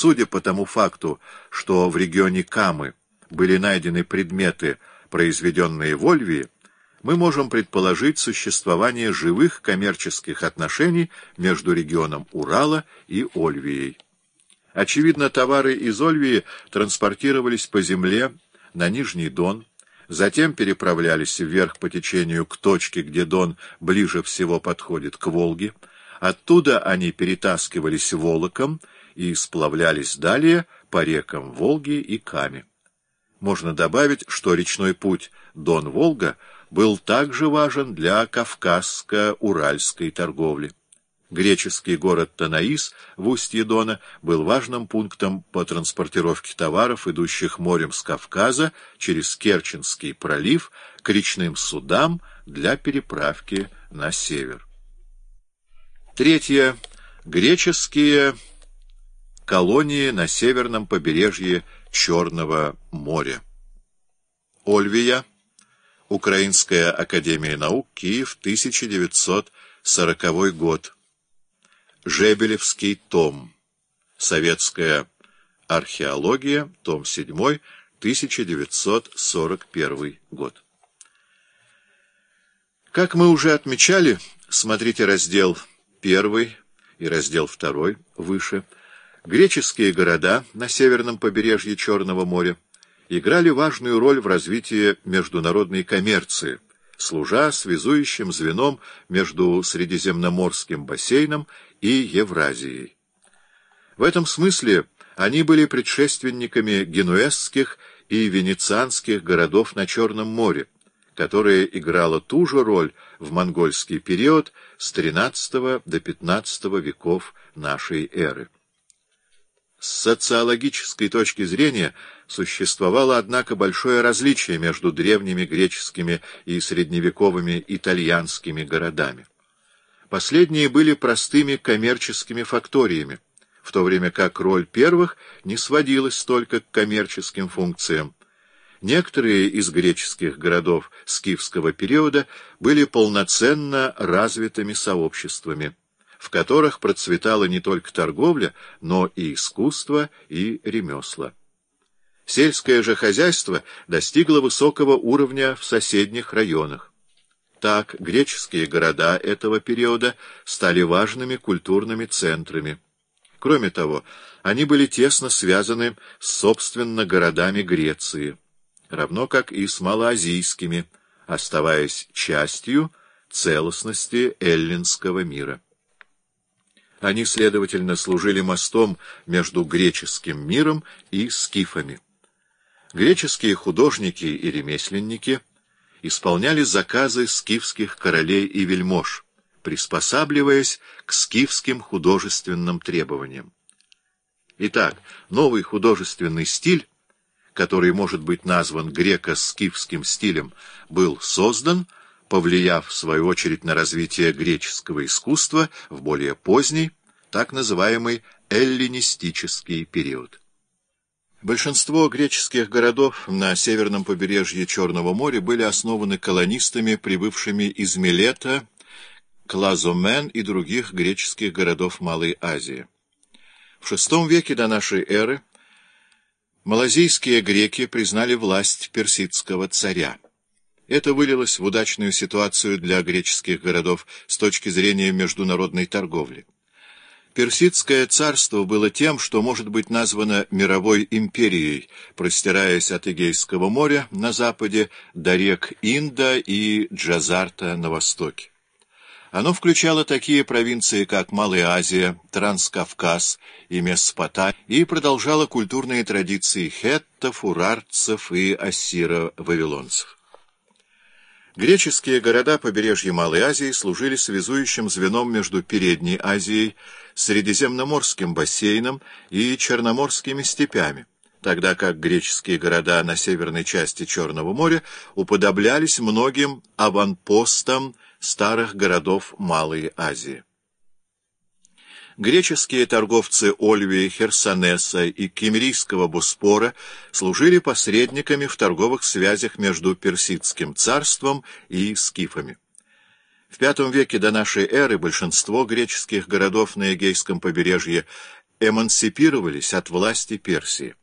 Судя по тому факту, что в регионе Камы были найдены предметы, произведенные в Ольвии, мы можем предположить существование живых коммерческих отношений между регионом Урала и Ольвией. Очевидно, товары из Ольвии транспортировались по земле на Нижний Дон, затем переправлялись вверх по течению к точке, где Дон ближе всего подходит к Волге. Оттуда они перетаскивались волоком и сплавлялись далее по рекам Волги и Каме. Можно добавить, что речной путь Дон-Волга был также важен для кавказско-уральской торговли. Греческий город Танаис в устье Дона был важным пунктом по транспортировке товаров, идущих морем с Кавказа через Керченский пролив к речным судам для переправки на север. Третье. Греческие колонии на северном побережье Черного моря. Ольвия. Украинская академия наук. Киев. 1940 год. Жебелевский том. Советская археология. Том 7. 1941 год. Как мы уже отмечали, смотрите раздел 1 и раздел 2 выше, греческие города на северном побережье Черного моря играли важную роль в развитии международной коммерции, служа связующим звеном между Средиземноморским бассейном и Евразией. В этом смысле они были предшественниками генуэзских и венецианских городов на Черном море, которая играла ту же роль в монгольский период с XIII до XV веков нашей эры. С социологической точки зрения существовало, однако, большое различие между древними греческими и средневековыми итальянскими городами. Последние были простыми коммерческими факториями, в то время как роль первых не сводилась только к коммерческим функциям. Некоторые из греческих городов скифского периода были полноценно развитыми сообществами, в которых процветала не только торговля, но и искусство и ремесла. Сельское же хозяйство достигло высокого уровня в соседних районах. Так, греческие города этого периода стали важными культурными центрами. Кроме того, они были тесно связаны с, собственно, городами Греции, равно как и с малоазийскими, оставаясь частью целостности эллинского мира. Они, следовательно, служили мостом между греческим миром и скифами. Греческие художники и ремесленники исполняли заказы скифских королей и вельмож, приспосабливаясь к скифским художественным требованиям. Итак, новый художественный стиль, который может быть назван греко-скифским стилем, был создан, повлияв, в свою очередь, на развитие греческого искусства в более поздний, так называемый эллинистический период. Большинство греческих городов на северном побережье Черного моря были основаны колонистами, прибывшими из Милета, Клазомен и других греческих городов Малой Азии. В VI веке до нашей эры малазийские греки признали власть персидского царя. Это вылилось в удачную ситуацию для греческих городов с точки зрения международной торговли. Персидское царство было тем, что может быть названо мировой империей, простираясь от Эгейского моря на западе до рек Инда и Джазарта на востоке. Оно включало такие провинции, как Малая Азия, Транскавказ и Месопотамия, и продолжало культурные традиции хеттов, урартцев и ассиро-вавилонцев. Греческие города побережья Малой Азии служили связующим звеном между Передней Азией, Средиземноморским бассейном и Черноморскими степями, тогда как греческие города на северной части Черного моря уподоблялись многим аванпостам старых городов Малой Азии. Греческие торговцы Ольвии, Херсонеса и Киммерийского Боспора служили посредниками в торговых связях между Персидским царством и скифами. В V веке до нашей эры большинство греческих городов на Эгейском побережье эмансипировались от власти Персии.